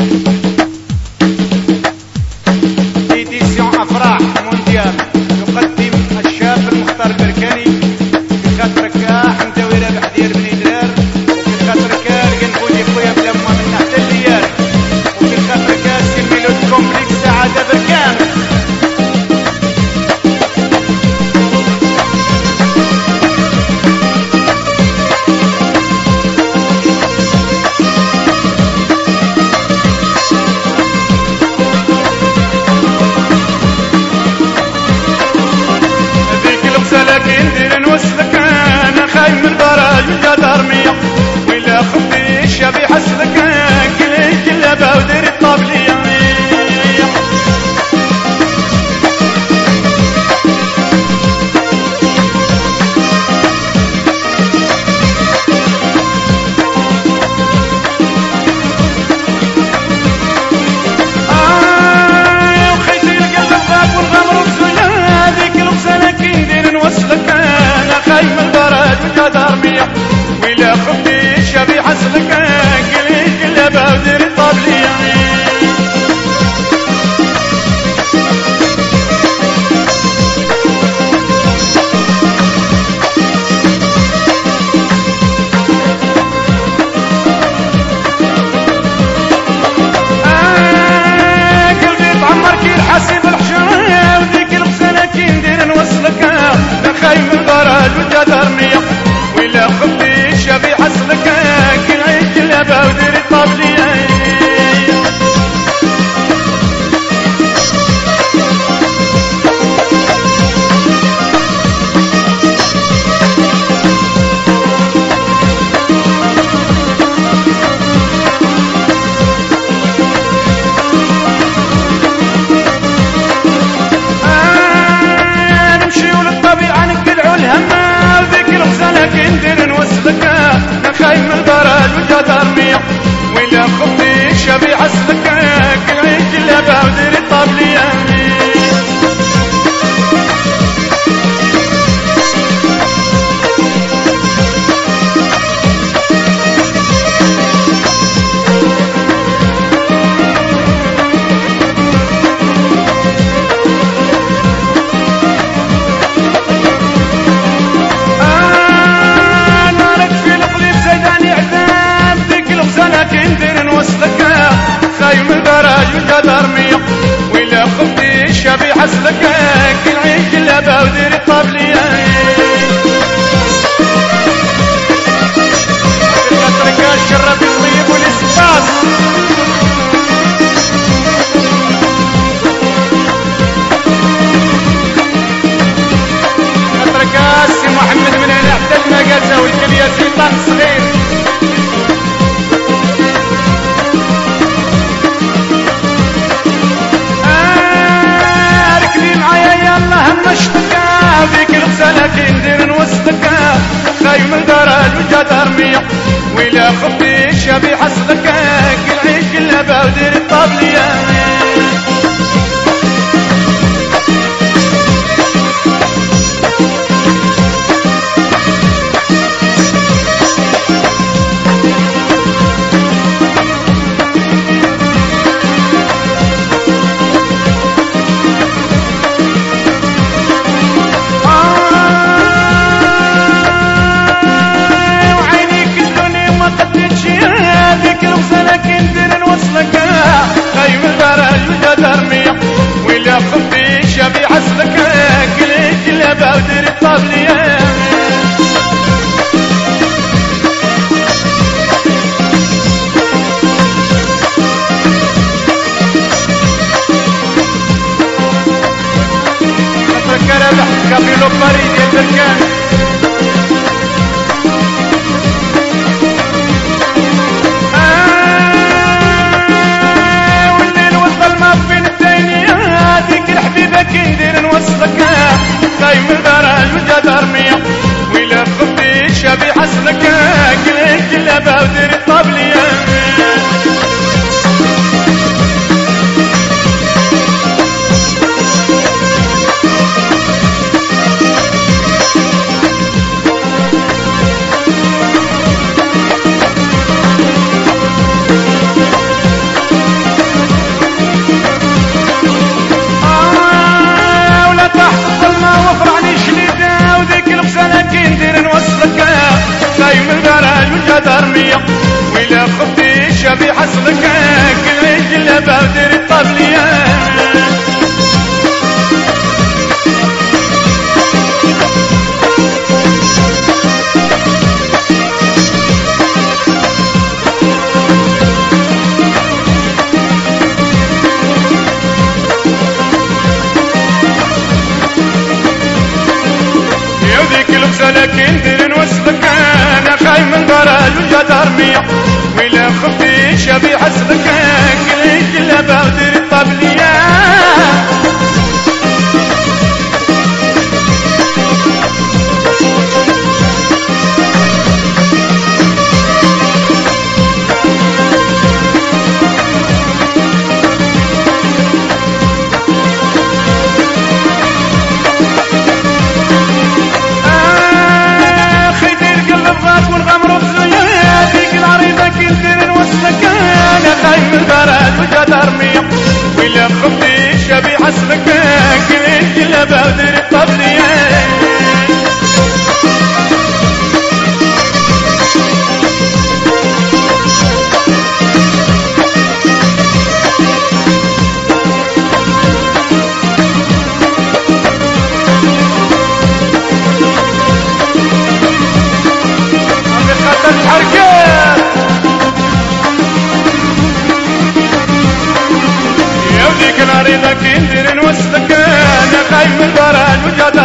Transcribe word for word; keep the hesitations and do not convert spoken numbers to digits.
إديسيون أفراح مونديال يقدم الشاب المختار البركاني في خاطر كاح مداوي رابح ديال بني درار، وفي خاطر كاح القنبودي خويا بلا ما من حتى الليال، وفي خاطر كاح سي ميلود كومبليكس سعادة بركان. لكن ندير نوصلك انا خايم من البراج والجدار مية ولا خبي الشبي حسلك كلي كلابه ودير الطابليه. خايم البراد وجدار مية ولا خبي الشبي حسلك كلي كلابه ودير الطابليه. آه قلبي تعمر كي الحسيب الحشره وذيك الغساله كي ندير نوصلك خايم البراد والجدار مية ولا خبي الشبي حسلك كلعي كلابه ودير الطابليه. ندير نوصلك خايم البراد والجدار مية ولا خبي الشبي حسلك كلعي كلابه ودير الطابليه. ندير نوصلك خايم البراج والجدار مية ولا خبي الشبي حسلك كلعي كلابه ودير الطابليه. خاطرك الشرب الطيب والاسباس خاطرك السي محمد من هنا حتى المقازه والكليه سلطان صغير. همشتك فيك الغسالة كي ندير نوصلك خايم البراد والجدار مية ولا خبي الشبي حسلك كلعي كلابه ودير الطابليه. خايم البراج والجدار مية ولا خبي الشبي حسلك كلي كلابه ودير الطابليه. خاطرك رابح كابيلو باري ديال بركان. كي ندير نوصلك خايم البراج والجدار مية ولا خبي الشبي حسلك كلي كلابه ودير الطابليه. شافي حصلك كل الجلابة ودير الطبلية لكن دير نوصلك انا خايف من البراج والجدارمية ولا خفتي شافي حسبك كل الجلابة ودير الطبلية ولا خفتي شافي حسبك كل الجلابة ودير الطبلية بخطة الحركات لكن ندير نوصلك انا خايف من البراج والجدار